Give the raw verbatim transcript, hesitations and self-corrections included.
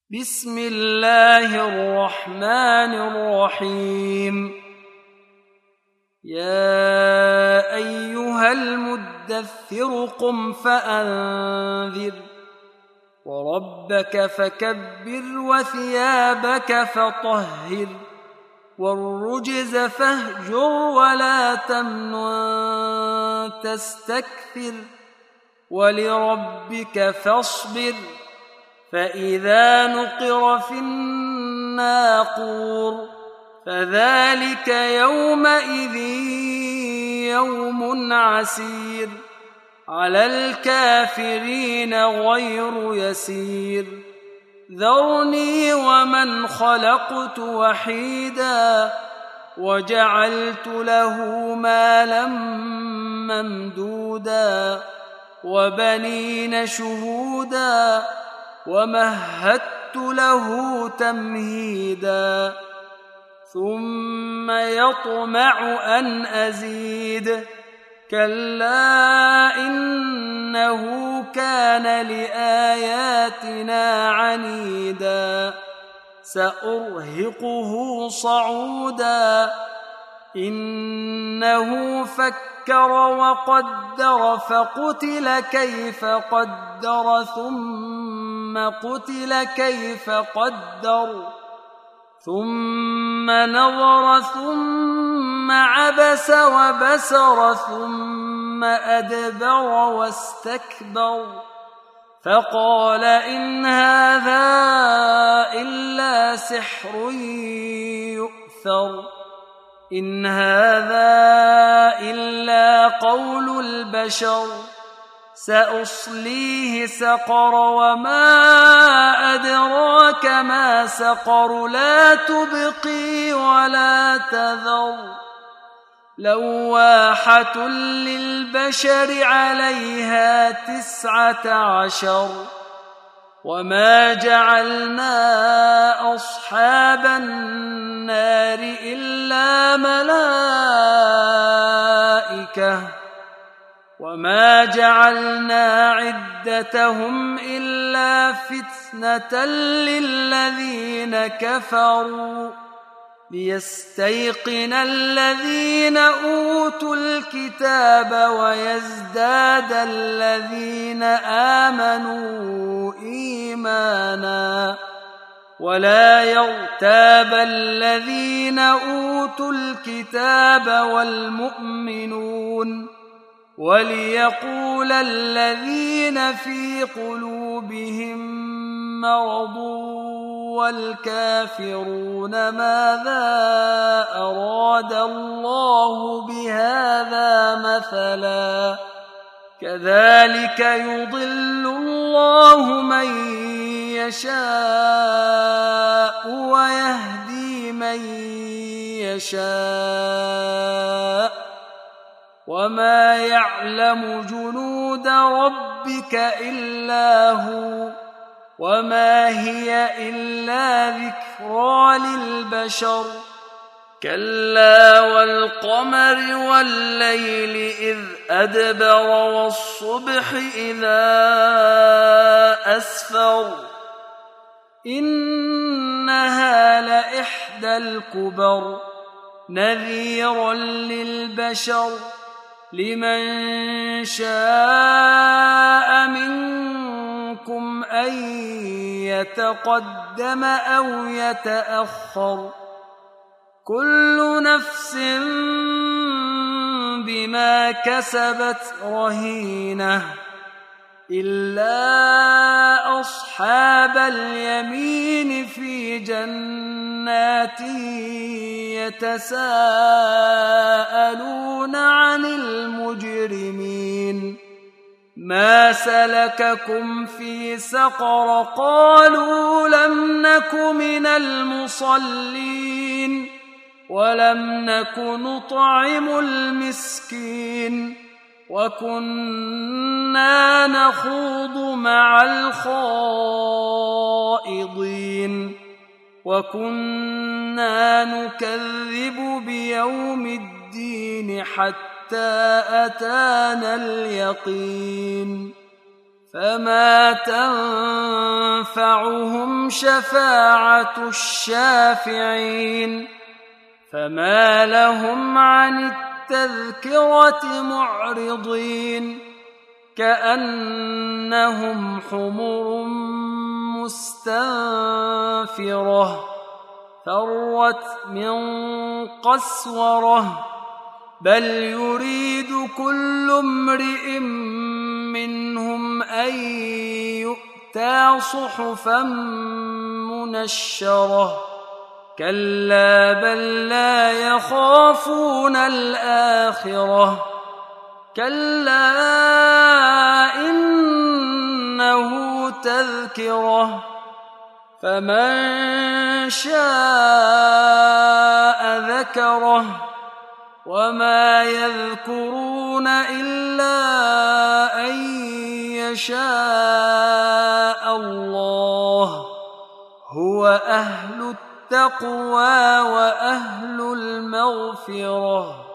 بسم الله الرحمن الرحيم. يا أيها المدثر قم فأنذر وربك فكبر وثيابك فطهر والرجز فاهجر ولا تمنن تستكثر ولربك فاصبر فإذا نقر في الناقور فذلك يومئذ يوم عسير على الكافرين غير يسير ذرني ومن خلقت وحيدا وجعلت له مالا ممدودا وبنين شهودا ومهدت له تمهيدا ثم يطمع أن أزيد كلا إنه كان لآياتنا عنيدا سأرهقه صعودا إنه فكر وقدر فقتل كيف قدر ثم قتل كيف قدر ثم نظر ثم عبس وبسر ثم أدبر واستكبر فقال إن هذا إلا سحر يؤثر إن هذا إلا قول البشر سأصليه سقر وما أدراك ما سقر لا تبقي ولا تذر لواحة للبشر عليها تسعة عشر وما جعلنا أصحاب النار إلا ملائكة وما جعلنا عدتهم إلا فتنة للذين كفروا ليستيقن الذين أوتوا الكتاب ويزداد الذين آمنوا إيمانا ولا يرتاب الذين أوتوا الكتاب والمؤمنون وليقول الذين في قلوبهم مرض والكافرون ماذا أراد الله بهذا مثلا كذلك يضل الله من يشاء ويهدي من يشاء وما يعلم جنود ربك إلا هو وما هي إلا ذكرى للبشر كلا والقمر والليل إذ أدبر والصبح إذا أسفر إنها لإحدى الكبر نذيرا للبشر لمن شاء منكم أن يتقدم أو يتأخر كل نفس بما كسبت رهينة إلا أصحاب اليمين في جنات يتساءلون عن المجرمين ما سلككم في سقر قالوا لم نك من المصلين ولم نك نطعم المسكين وكنا نخوض مع الخائضين وكنا نكذب بيوم الدين حتى أتانا اليقين فما تنفعهم شفاعة الشافعين فما لهم عن التذكرة معرضين كأنهم حمر مستنفرة فرت من قسورة بل يريد كل امرئ منهم أن يؤتى صحفا منشرة كلا بل لا يخافون الآخرة كلا إنه تذكرة فمن شاء ذكره وما يذكرون إلا أن يشاء الله هو أهل التقوى وأهل المغفرة.